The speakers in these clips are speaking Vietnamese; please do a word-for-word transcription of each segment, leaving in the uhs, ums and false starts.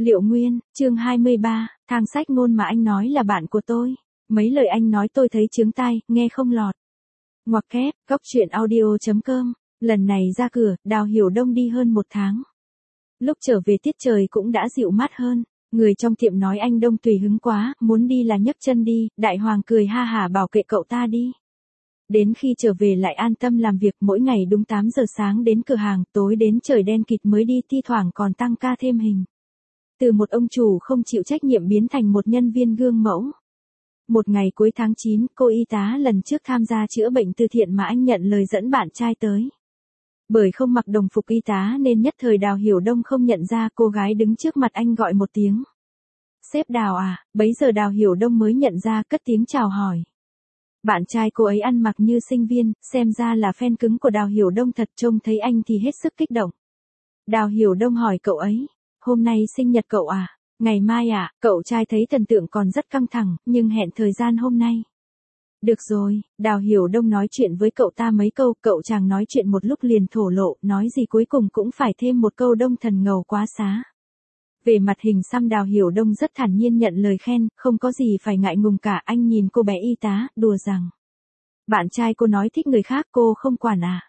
Liệu Nguyên, chương hai mươi ba, thang sách ngôn mà anh nói là bạn của tôi. Mấy lời anh nói tôi thấy chướng tai, nghe không lọt. Ngoặc kép, góc truyện audio.com. Lần này ra cửa, Đào Hiểu Đông đi hơn một tháng. Lúc trở về tiết trời cũng đã dịu mát hơn. Người trong tiệm nói anh Đông tùy hứng quá, muốn đi là nhấc chân đi, Đại Hoàng cười ha hả bảo kệ cậu ta đi. Đến khi trở về lại an tâm làm việc, mỗi ngày đúng tám giờ sáng đến cửa hàng, tối đến trời đen kịt mới đi, thi thoảng còn tăng ca thêm hình. Từ một ông chủ không chịu trách nhiệm biến thành một nhân viên gương mẫu. Một ngày cuối tháng chín, cô y tá lần trước tham gia chữa bệnh từ thiện mà anh nhận lời dẫn bạn trai tới. Bởi không mặc đồng phục y tá nên nhất thời Đào Hiểu Đông không nhận ra, cô gái đứng trước mặt anh gọi một tiếng. Sếp Đào à, bấy giờ Đào Hiểu Đông mới nhận ra, cất tiếng chào hỏi. Bạn trai cô ấy ăn mặc như sinh viên, xem ra là fan cứng của Đào Hiểu Đông thật, trông thấy anh thì hết sức kích động. Đào Hiểu Đông hỏi cậu ấy, hôm nay sinh nhật cậu à, ngày mai à, cậu trai thấy thần tượng còn rất căng thẳng, nhưng hẹn thời gian hôm nay. Được rồi, Đào Hiểu Đông nói chuyện với cậu ta mấy câu, cậu chàng nói chuyện một lúc liền thổ lộ, nói gì cuối cùng cũng phải thêm một câu Đông thần ngầu quá xá. Về mặt hình xăm Đào Hiểu Đông rất thản nhiên nhận lời khen, không có gì phải ngại ngùng cả. Anh nhìn cô bé y tá, đùa rằng. Bạn trai cô nói thích người khác cô không quản à?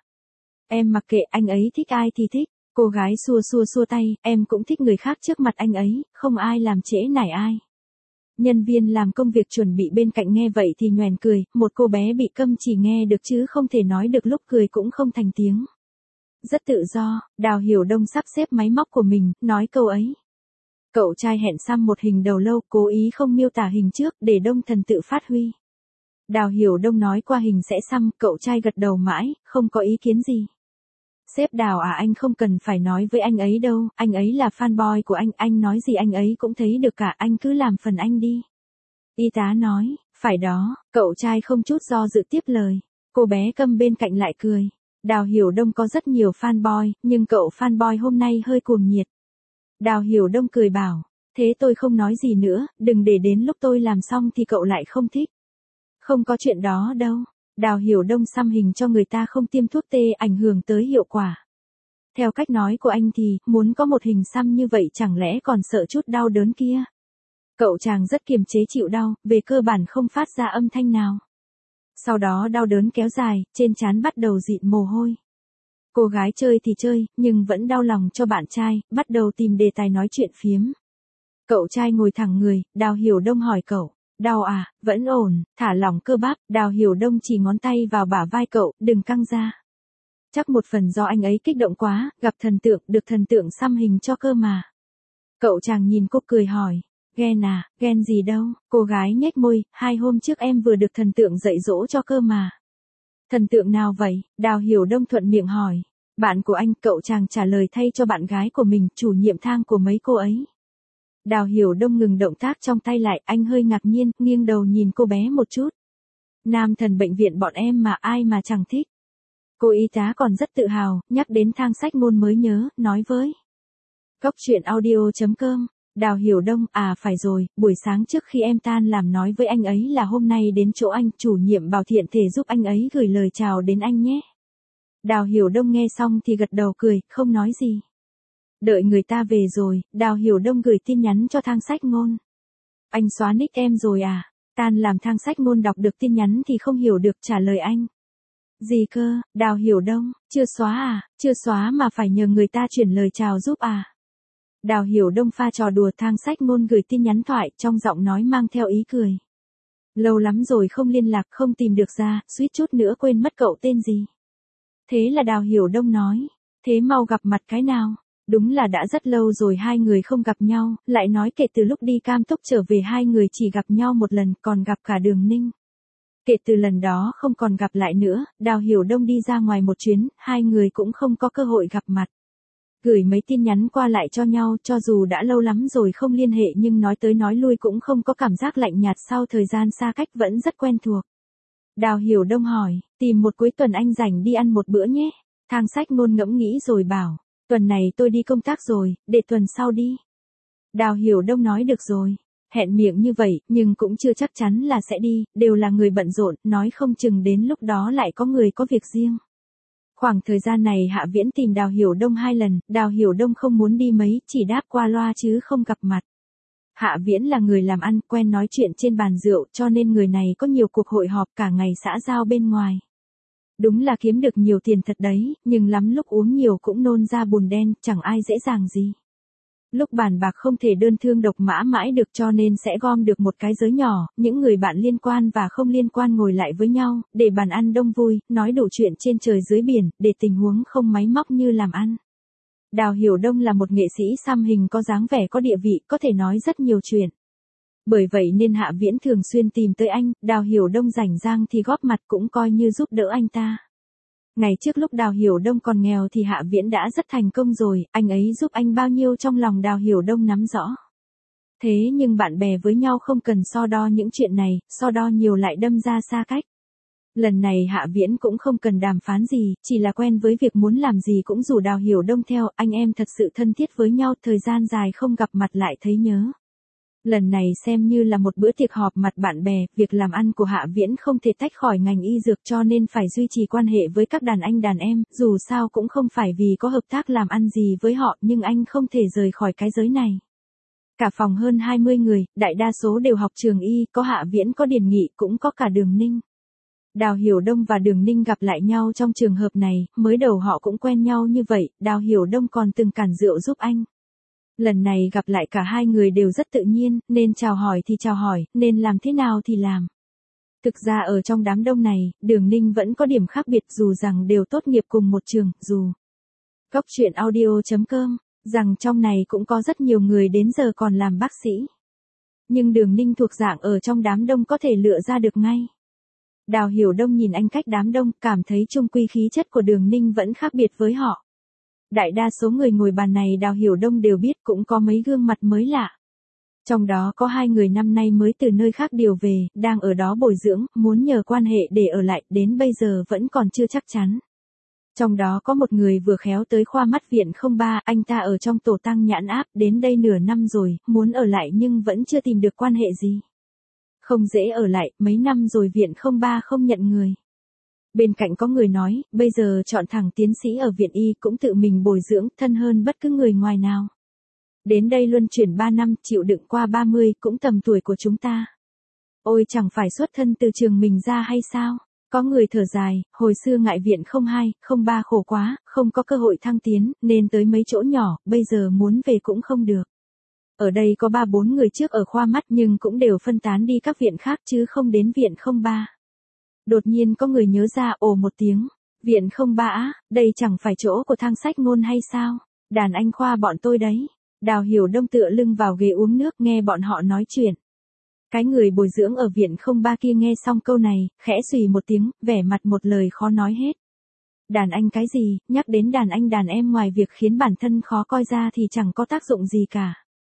Em mặc kệ, anh ấy thích ai thì thích. Cô gái xua xua xua tay, em cũng thích người khác trước mặt anh ấy, không ai làm trễ nải ai. Nhân viên làm công việc chuẩn bị bên cạnh nghe vậy thì nhoẻn cười, một cô bé bị câm chỉ nghe được chứ không thể nói được, lúc cười cũng không thành tiếng. Rất tự do, Đào Hiểu Đông sắp xếp máy móc của mình, nói câu ấy. Cậu trai hẹn xăm một hình đầu lâu, cố ý không miêu tả hình trước, để Đông thần tự phát huy. Đào Hiểu Đông nói qua hình sẽ xăm, cậu trai gật đầu mãi, không có ý kiến gì. Sếp Đào à, anh không cần phải nói với anh ấy đâu, anh ấy là fanboy của anh, anh nói gì anh ấy cũng thấy được cả, anh cứ làm phần anh đi. Y tá nói, phải đó, cậu trai không chút do dự tiếp lời. Cô bé câm bên cạnh lại cười. Đào Hiểu Đông có rất nhiều fanboy, nhưng cậu fanboy hôm nay hơi cuồng nhiệt. Đào Hiểu Đông cười bảo, thế tôi không nói gì nữa, đừng để đến lúc tôi làm xong thì cậu lại không thích. Không có chuyện đó đâu. Đào Hiểu Đông xăm hình cho người ta không tiêm thuốc tê ảnh hưởng tới hiệu quả. Theo cách nói của anh thì, muốn có một hình xăm như vậy chẳng lẽ còn sợ chút đau đớn kia. Cậu chàng rất kiềm chế chịu đau, về cơ bản không phát ra âm thanh nào. Sau đó đau đớn kéo dài, trên trán bắt đầu dịn mồ hôi. Cô gái chơi thì chơi, nhưng vẫn đau lòng cho bạn trai, bắt đầu tìm đề tài nói chuyện phiếm. Cậu trai ngồi thẳng người, Đào Hiểu Đông hỏi cậu. Đau à, vẫn ổn, thả lỏng cơ bắp. Đào Hiểu Đông chỉ ngón tay vào bả vai cậu, đừng căng ra. Chắc một phần do anh ấy kích động quá, gặp thần tượng, được thần tượng xăm hình cho cơ mà. Cậu chàng nhìn cô cười hỏi, ghen à, ghen gì đâu. Cô gái nhếch môi, hai hôm trước em vừa được thần tượng dạy dỗ cho cơ mà. Thần tượng nào vậy? Đào Hiểu Đông thuận miệng hỏi. Bạn của anh, cậu chàng trả lời thay cho bạn gái của mình, chủ nhiệm thang của mấy cô ấy. Đào Hiểu Đông ngừng động tác trong tay lại, anh hơi ngạc nhiên, nghiêng đầu nhìn cô bé một chút. Nam thần bệnh viện bọn em mà ai mà chẳng thích. Cô y tá còn rất tự hào, nhắc đến thang sách ngôn mới nhớ, nói với. Góc truyện audio.com, Đào Hiểu Đông, à phải rồi, buổi sáng trước khi em tan làm nói với anh ấy là hôm nay đến chỗ anh, chủ nhiệm bảo thiện thể giúp anh ấy gửi lời chào đến anh nhé. Đào Hiểu Đông nghe xong thì gật đầu cười, không nói gì. Đợi người ta về rồi, Đào Hiểu Đông gửi tin nhắn cho thang sách ngôn. Anh xóa nick em rồi à? Tan làm thang sách ngôn đọc được tin nhắn thì không hiểu được, trả lời anh. Gì cơ, Đào Hiểu Đông, chưa xóa à, chưa xóa mà phải nhờ người ta chuyển lời chào giúp à? Đào Hiểu Đông pha trò đùa, thang sách ngôn gửi tin nhắn thoại, trong giọng nói mang theo ý cười. Lâu lắm rồi không liên lạc, không tìm được ra, suýt chút nữa quên mất cậu tên gì. Thế là Đào Hiểu Đông nói, thế mau gặp mặt cái nào. Đúng là đã rất lâu rồi hai người không gặp nhau, lại nói kể từ lúc đi Cam Túc trở về hai người chỉ gặp nhau một lần, còn gặp cả Đường Ninh. Kể từ lần đó không còn gặp lại nữa, Đào Hiểu Đông đi ra ngoài một chuyến, hai người cũng không có cơ hội gặp mặt. Gửi mấy tin nhắn qua lại cho nhau, cho dù đã lâu lắm rồi không liên hệ nhưng nói tới nói lui cũng không có cảm giác lạnh nhạt, sau thời gian xa cách vẫn rất quen thuộc. Đào Hiểu Đông hỏi, tìm một cuối tuần anh rảnh đi ăn một bữa nhé. Thang sách ngôn ngẫm nghĩ rồi bảo. Tuần này tôi đi công tác rồi, để tuần sau đi. Đào Hiểu Đông nói được rồi. Hẹn miệng như vậy, nhưng cũng chưa chắc chắn là sẽ đi, đều là người bận rộn, nói không chừng đến lúc đó lại có người có việc riêng. Khoảng thời gian này Hạ Viễn tìm Đào Hiểu Đông hai lần, Đào Hiểu Đông không muốn đi mấy, chỉ đáp qua loa chứ không gặp mặt. Hạ Viễn là người làm ăn, quen nói chuyện trên bàn rượu, cho nên người này có nhiều cuộc hội họp cả ngày xã giao bên ngoài. Đúng là kiếm được nhiều tiền thật đấy, nhưng lắm lúc uống nhiều cũng nôn ra bùn đen, chẳng ai dễ dàng gì. Lúc bàn bạc không thể đơn thương độc mã mãi được cho nên sẽ gom được một cái giới nhỏ, những người bạn liên quan và không liên quan ngồi lại với nhau, để bàn ăn đông vui, nói đủ chuyện trên trời dưới biển, để tình huống không máy móc như làm ăn. Đào Hiểu Đông là một nghệ sĩ xăm hình có dáng vẻ có địa vị, có thể nói rất nhiều chuyện. Bởi vậy nên Hạ Viễn thường xuyên tìm tới anh, Đào Hiểu Đông rảnh rang thì góp mặt cũng coi như giúp đỡ anh ta. Ngày trước lúc Đào Hiểu Đông còn nghèo thì Hạ Viễn đã rất thành công rồi, anh ấy giúp anh bao nhiêu trong lòng Đào Hiểu Đông nắm rõ. Thế nhưng bạn bè với nhau không cần so đo những chuyện này, so đo nhiều lại đâm ra xa cách. Lần này Hạ Viễn cũng không cần đàm phán gì, chỉ là quen với việc muốn làm gì cũng rủ Đào Hiểu Đông theo, anh em thật sự thân thiết với nhau, thời gian dài không gặp mặt lại thấy nhớ. Lần này xem như là một bữa tiệc họp mặt bạn bè, việc làm ăn của Hạ Viễn không thể tách khỏi ngành y dược cho nên phải duy trì quan hệ với các đàn anh đàn em, dù sao cũng không phải vì có hợp tác làm ăn gì với họ nhưng anh không thể rời khỏi cái giới này. Cả phòng hơn hai mươi người, đại đa số đều học trường y, có Hạ Viễn có Điền Nghị cũng có cả Đường Ninh. Đào Hiểu Đông và Đường Ninh gặp lại nhau trong trường hợp này, mới đầu họ cũng quen nhau như vậy, Đào Hiểu Đông còn từng cản rượu giúp anh. Lần này gặp lại cả hai người đều rất tự nhiên, nên chào hỏi thì chào hỏi, nên làm thế nào thì làm. Thực ra ở trong đám đông này, Đường Ninh vẫn có điểm khác biệt dù rằng đều tốt nghiệp cùng một trường, dù Góc truyện audio chấm com, rằng trong này cũng có rất nhiều người đến giờ còn làm bác sĩ. Nhưng Đường Ninh thuộc dạng ở trong đám đông có thể lựa ra được ngay. Đào Hiểu Đông nhìn anh cách đám đông, cảm thấy chung quy khí chất của Đường Ninh vẫn khác biệt với họ. Đại đa số người ngồi bàn này Đào Hiểu Đông đều biết, cũng có mấy gương mặt mới lạ. Trong đó có hai người năm nay mới từ nơi khác điều về, đang ở đó bồi dưỡng, muốn nhờ quan hệ để ở lại, đến bây giờ vẫn còn chưa chắc chắn. Trong đó có một người vừa khéo tới khoa mắt viện không ba, anh ta ở trong tổ tăng nhãn áp, đến đây nửa năm rồi, muốn ở lại nhưng vẫn chưa tìm được quan hệ gì. Không dễ ở lại, mấy năm rồi viện không ba không nhận người. Bên cạnh có người nói, bây giờ chọn thẳng tiến sĩ ở viện y cũng tự mình bồi dưỡng, thân hơn bất cứ người ngoài nào. Đến đây luân chuyển ba năm, chịu đựng qua ba mươi, cũng tầm tuổi của chúng ta. Ôi chẳng phải xuất thân từ trường mình ra hay sao? Có người thở dài, hồi xưa ngại viện không hai, không ba khổ quá, không có cơ hội thăng tiến, nên tới mấy chỗ nhỏ, bây giờ muốn về cũng không được. Ở đây có ba bốn người trước ở khoa mắt nhưng cũng đều phân tán đi các viện khác chứ không đến viện không ba. Đột nhiên có người nhớ ra, ồ một tiếng, viện không ba á, đây chẳng phải chỗ của Thang Sách Ngôn hay sao? Đàn anh khoa bọn tôi đấy. Đào Hiểu Đông tựa lưng vào ghế uống nước nghe bọn họ nói chuyện. Cái người bồi dưỡng ở viện không ba kia nghe xong câu này, khẽ xùy một tiếng, vẻ mặt một lời khó nói hết. Đàn anh cái gì, nhắc đến đàn anh đàn em ngoài việc khiến bản thân khó coi ra thì chẳng có tác dụng gì cả.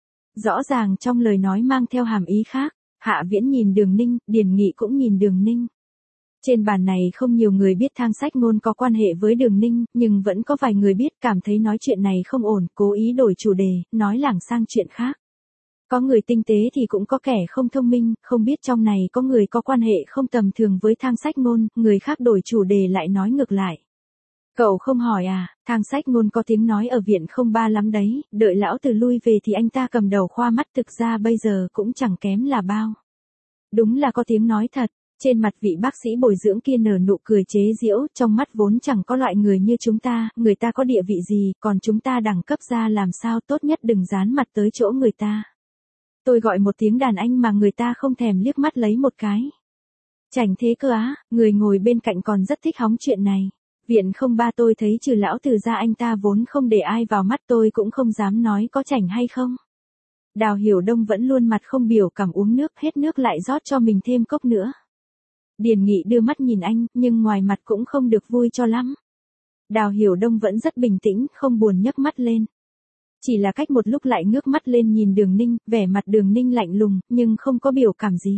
Rõ ràng trong lời nói mang theo hàm ý khác, Hạ Viễn nhìn Đường Ninh, Điền Nghị cũng nhìn Đường Ninh. Trên bàn này không nhiều người biết Thang Sách Ngôn có quan hệ với Đường Ninh, nhưng vẫn có vài người biết, cảm thấy nói chuyện này không ổn, cố ý đổi chủ đề, nói lảng sang chuyện khác. Có người tinh tế thì cũng có kẻ không thông minh, không biết trong này có người có quan hệ không tầm thường với Thang Sách Ngôn, người khác đổi chủ đề lại nói ngược lại. Cậu không hỏi à, Thang Sách Ngôn có tiếng nói ở viện không ba lắm đấy, đợi lão từ lui về thì anh ta cầm đầu khoa mắt, thực ra bây giờ cũng chẳng kém là bao. Đúng là có tiếng nói thật. Trên mặt vị bác sĩ bồi dưỡng kia nở nụ cười chế giễu, trong mắt vốn chẳng có loại người như chúng ta, người ta có địa vị gì, còn chúng ta đẳng cấp ra làm sao, tốt nhất đừng dán mặt tới chỗ người ta. Tôi gọi một tiếng đàn anh mà người ta không thèm liếc mắt lấy một cái. Chảnh thế cơ á, người ngồi bên cạnh còn rất thích hóng chuyện này. Viện không ba tôi thấy trừ lão từ ra anh ta vốn không để ai vào mắt, tôi cũng không dám nói có chảnh hay không. Đào Hiểu Đông vẫn luôn mặt không biểu cảm uống nước, hết nước lại rót cho mình thêm cốc nữa. Điền Nghị đưa mắt nhìn anh, nhưng ngoài mặt cũng không được vui cho lắm. Đào Hiểu Đông vẫn rất bình tĩnh, không buồn nhấc mắt lên. Chỉ là cách một lúc lại ngước mắt lên nhìn Đường Ninh, vẻ mặt Đường Ninh lạnh lùng, nhưng không có biểu cảm gì.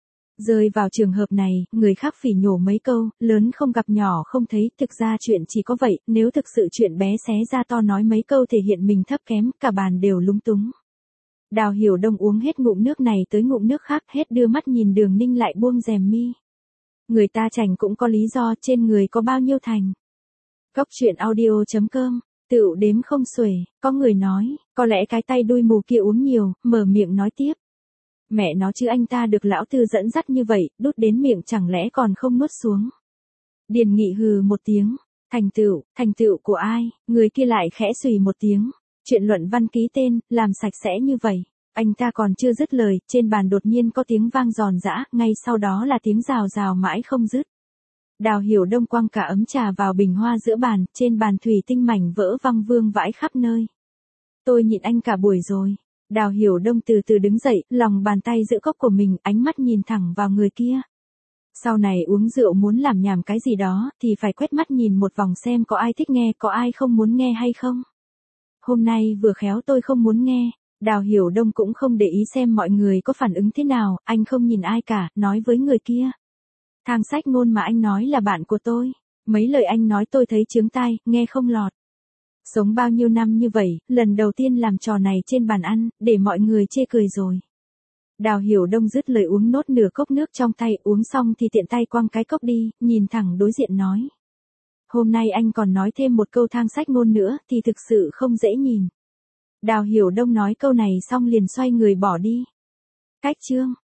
Rơi vào trường hợp này, người khác phỉ nhổ mấy câu, lớn không gặp nhỏ không thấy, thực ra chuyện chỉ có vậy, nếu thực sự chuyện bé xé ra to nói mấy câu thể hiện mình thấp kém, cả bàn đều lúng túng. Đào Hiểu Đông uống hết ngụm nước này tới ngụm nước khác, hết đưa mắt nhìn Đường Ninh lại buông rèm mi. Người ta chảnh cũng có lý do, trên người có bao nhiêu thành. Cốc truyện audio chấm com, tựu đếm không xuể, có người nói, có lẽ cái tay đuôi mù kia uống nhiều, mở miệng nói tiếp. Mẹ nó chứ anh ta được lão tư dẫn dắt như vậy, đút đến miệng chẳng lẽ còn không nuốt xuống. Điền Nghị hừ một tiếng, thành tựu, thành tựu của ai, người kia lại khẽ xùy một tiếng. Chuyện luận văn ký tên, làm sạch sẽ như vậy. Anh ta còn chưa dứt lời, trên bàn đột nhiên có tiếng vang giòn giã, ngay sau đó là tiếng rào rào mãi không dứt. Đào Hiểu Đông quăng cả ấm trà vào bình hoa giữa bàn, trên bàn thủy tinh mảnh vỡ văng vương vãi khắp nơi. Tôi nhịn anh cả buổi rồi. Đào Hiểu Đông từ từ đứng dậy, lòng bàn tay giữ cốc của mình, ánh mắt nhìn thẳng vào người kia. Sau này uống rượu muốn làm nhảm cái gì đó, thì phải quét mắt nhìn một vòng xem có ai thích nghe, có ai không muốn nghe hay không. Hôm nay vừa khéo tôi không muốn nghe. Đào Hiểu Đông cũng không để ý xem mọi người có phản ứng thế nào, anh không nhìn ai cả, nói với người kia. Thang sách ngôn mà anh nói là bạn của tôi. Mấy lời anh nói tôi thấy chướng tai, nghe không lọt. Sống bao nhiêu năm như vậy, lần đầu tiên làm trò này trên bàn ăn, để mọi người chê cười rồi. Đào Hiểu Đông dứt lời uống nốt nửa cốc nước trong tay, uống xong thì tiện tay quăng cái cốc đi, nhìn thẳng đối diện nói. Hôm nay anh còn nói thêm một câu thang sách ngôn nữa, thì thực sự không dễ nhìn. Đào Hiểu Đông nói câu này xong liền xoay người bỏ đi. Cách chương.